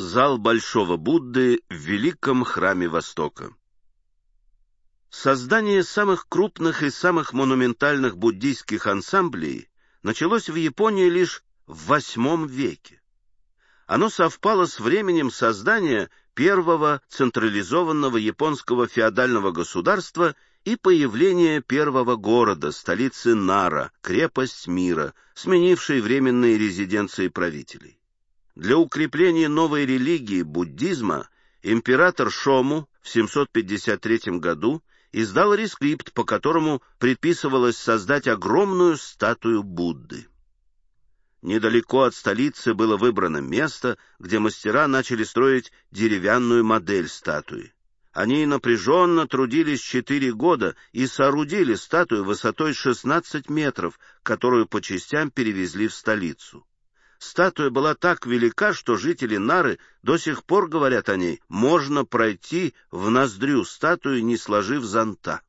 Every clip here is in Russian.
Зал Большого Будды в Великом Храме Востока. Создание самых крупных и самых монументальных буддийских ансамблей началось в Японии лишь в VIII веке. Оно совпало с временем создания первого централизованного японского феодального государства и появления первого города, столицы Нара, крепость мира, сменившей временные резиденции правителей. Для укрепления новой религии буддизма император Шому в 753 году издал рескрипт, по которому предписывалось создать огромную статую Будды. Недалеко от столицы было выбрано место, где мастера начали строить деревянную модель статуи. Они напряженно трудились 4 года и соорудили статую высотой 16 метров, которую по частям перевезли в столицу. Статуя была так велика, что жители Нары до сих пор говорят о ней: можно пройти в ноздрю статуи, не сложив зонта.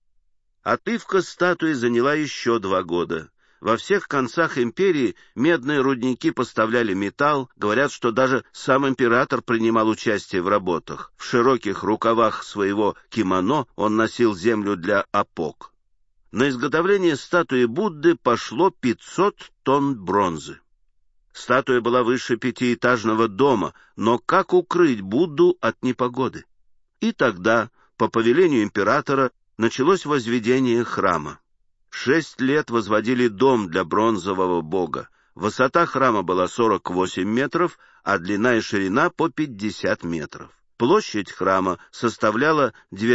Отливка статуи заняла еще 2 года. Во всех концах империи медные рудники поставляли металл, говорят, что даже сам император принимал участие в работах. В широких рукавах своего кимоно он носил землю для опок. На изготовление статуи Будды пошло 500 тонн бронзы. Статуя была выше 5-этажного дома, но как укрыть Будду от непогоды? И тогда, по повелению императора, началось возведение храма. 6 лет возводили дом для бронзового бога. Высота храма была 48 метров, а длина и ширина по 50 метров. Площадь храма составляла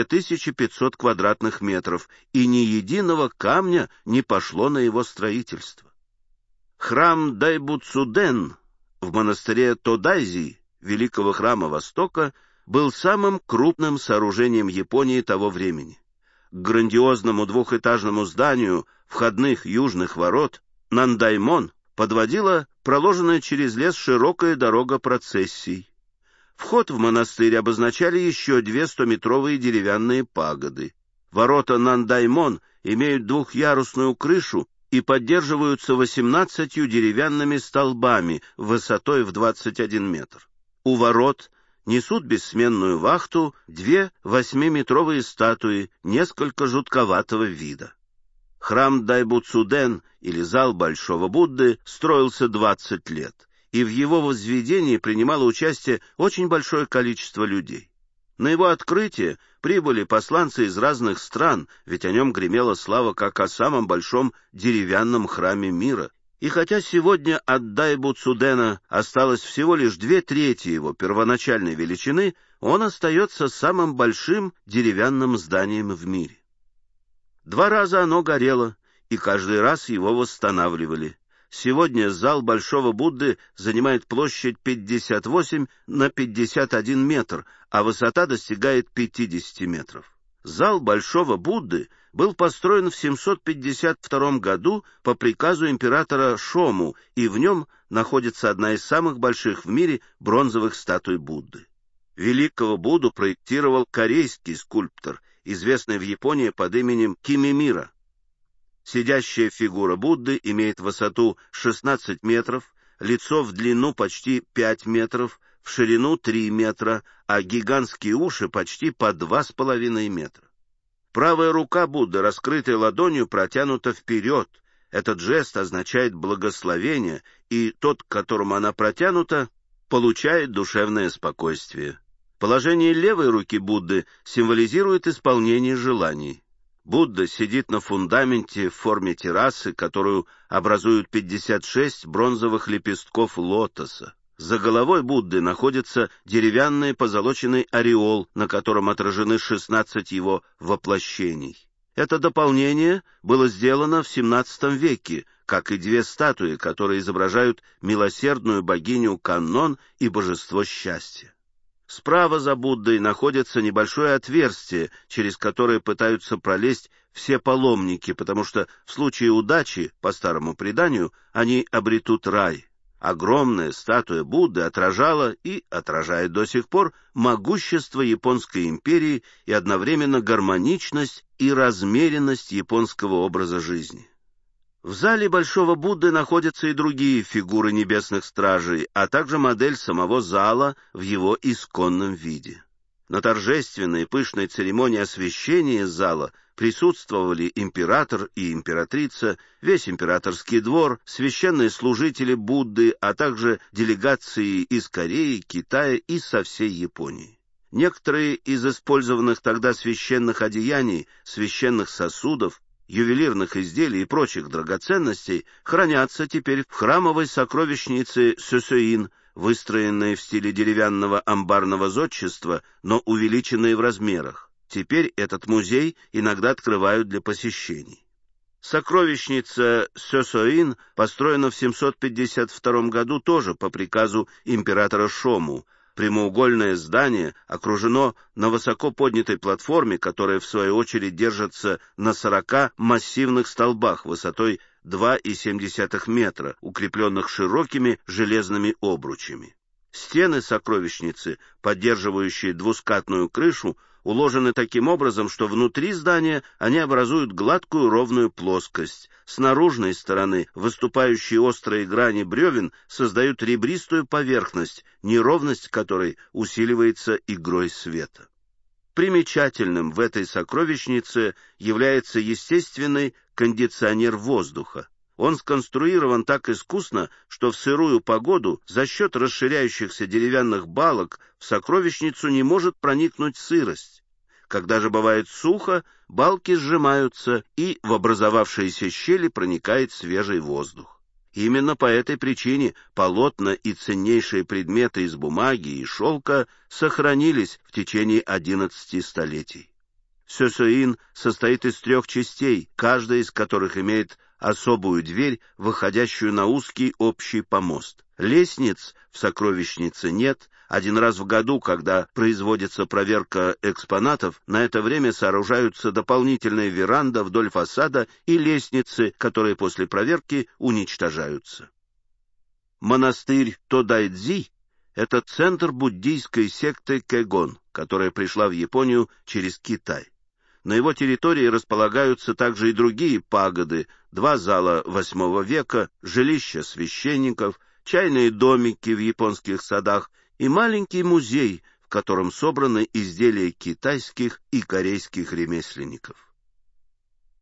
2500 квадратных метров, и ни единого камня не пошло на его строительство. Храм Дайбуцуден в монастыре Тодайзи, Великого Храма Востока, был самым крупным сооружением Японии того времени. К грандиозному 2-этажному зданию входных южных ворот Нандаймон подводила проложенная через лес широкая дорога процессий. Вход в монастырь обозначали еще 2 100-метровые деревянные пагоды. Ворота Нандаймон имеют 2-ярусную крышу и поддерживаются 18 деревянными столбами высотой в 21 метр. У ворот несут бессменную вахту 2 8-метровые статуи несколько жутковатого вида. Храм Дайбуцуден, или зал Большого Будды, строился 20 лет, и в его возведении принимало участие очень большое количество людей. На его открытие прибыли посланцы из разных стран, ведь о нем гремела слава как о самом большом деревянном храме мира. И хотя сегодня от Дайбуцудена осталось всего лишь 2/3 его первоначальной величины, он остается самым большим деревянным зданием в мире. 2 раза оно горело, и каждый раз его восстанавливали. Сегодня зал Большого Будды занимает площадь 58 на 51 метр, а высота достигает 50 метров. Зал Большого Будды был построен в 752 году по приказу императора Шому, и в нем находится одна из самых больших в мире бронзовых статуй Будды. Великого Будду проектировал корейский скульптор, известный в Японии под именем Кимимира. Сидящая фигура Будды имеет высоту 16 метров, лицо в длину почти 5 метров, в ширину 3 метра, а гигантские уши почти по 2,5 метра. Правая рука Будды, раскрытой ладонью, протянута вперед. Этот жест означает благословение, и тот, к которому она протянута, получает душевное спокойствие. Положение левой руки Будды символизирует исполнение желаний. Будда сидит на фундаменте в форме террасы, которую образуют 56 бронзовых лепестков лотоса. За головой Будды находится деревянный позолоченный ореол, на котором отражены 16 его воплощений. Это дополнение было сделано в XVII веке, как и 2 статуи, которые изображают милосердную богиню Каннон и божество счастья. Справа за Буддой находится небольшое отверстие, через которое пытаются пролезть все паломники, потому что в случае удачи, по старому преданию, они обретут рай. Огромная статуя Будды отражала и отражает до сих пор могущество Японской империи и одновременно гармоничность и размеренность японского образа жизни. В зале Большого Будды находятся и другие фигуры небесных стражей, а также модель самого зала в его исконном виде. На торжественной пышной церемонии освящения зала присутствовали император и императрица, весь императорский двор, священные служители Будды, а также делегации из Кореи, Китая и со всей Японии. Некоторые из использованных тогда священных одеяний, священных сосудов, ювелирных изделий и прочих драгоценностей хранятся теперь в храмовой сокровищнице Сёсёин, выстроенной в стиле деревянного амбарного зодчества, но увеличенной в размерах. Теперь этот музей иногда открывают для посещений. Сокровищница Сёсёин построена в 752 году тоже по приказу императора Шому. Прямоугольное здание окружено на высоко поднятой платформе, которая в свою очередь держится на 40 массивных столбах высотой 2,7 метра, укрепленных широкими железными обручами. Стены сокровищницы, поддерживающие двускатную крышу, уложены таким образом, что внутри здания они образуют гладкую ровную плоскость. С наружной стороны выступающие острые грани бревен создают ребристую поверхность, неровность которой усиливается игрой света. Примечательным в этой сокровищнице является естественный кондиционер воздуха. Он сконструирован так искусно, что в сырую погоду за счет расширяющихся деревянных балок в сокровищницу не может проникнуть сырость. Когда же бывает сухо, балки сжимаются, и в образовавшиеся щели проникает свежий воздух. Именно по этой причине полотна и ценнейшие предметы из бумаги и шелка сохранились в течение 11 столетий. Сёсёин состоит из 3 частей, каждая из которых имеет особую дверь, выходящую на узкий общий помост. Лестниц в сокровищнице нет. Один раз в году, когда производится проверка экспонатов, на это время сооружаются дополнительная веранда вдоль фасада и лестницы, которые после проверки уничтожаются. Монастырь Тодайдзи — это центр буддийской секты Кэгон, которая пришла в Японию через Китай. На его территории располагаются также и другие пагоды, 2 зала VIII века, жилища священников, чайные домики в японских садах и маленький музей, в котором собраны изделия китайских и корейских ремесленников.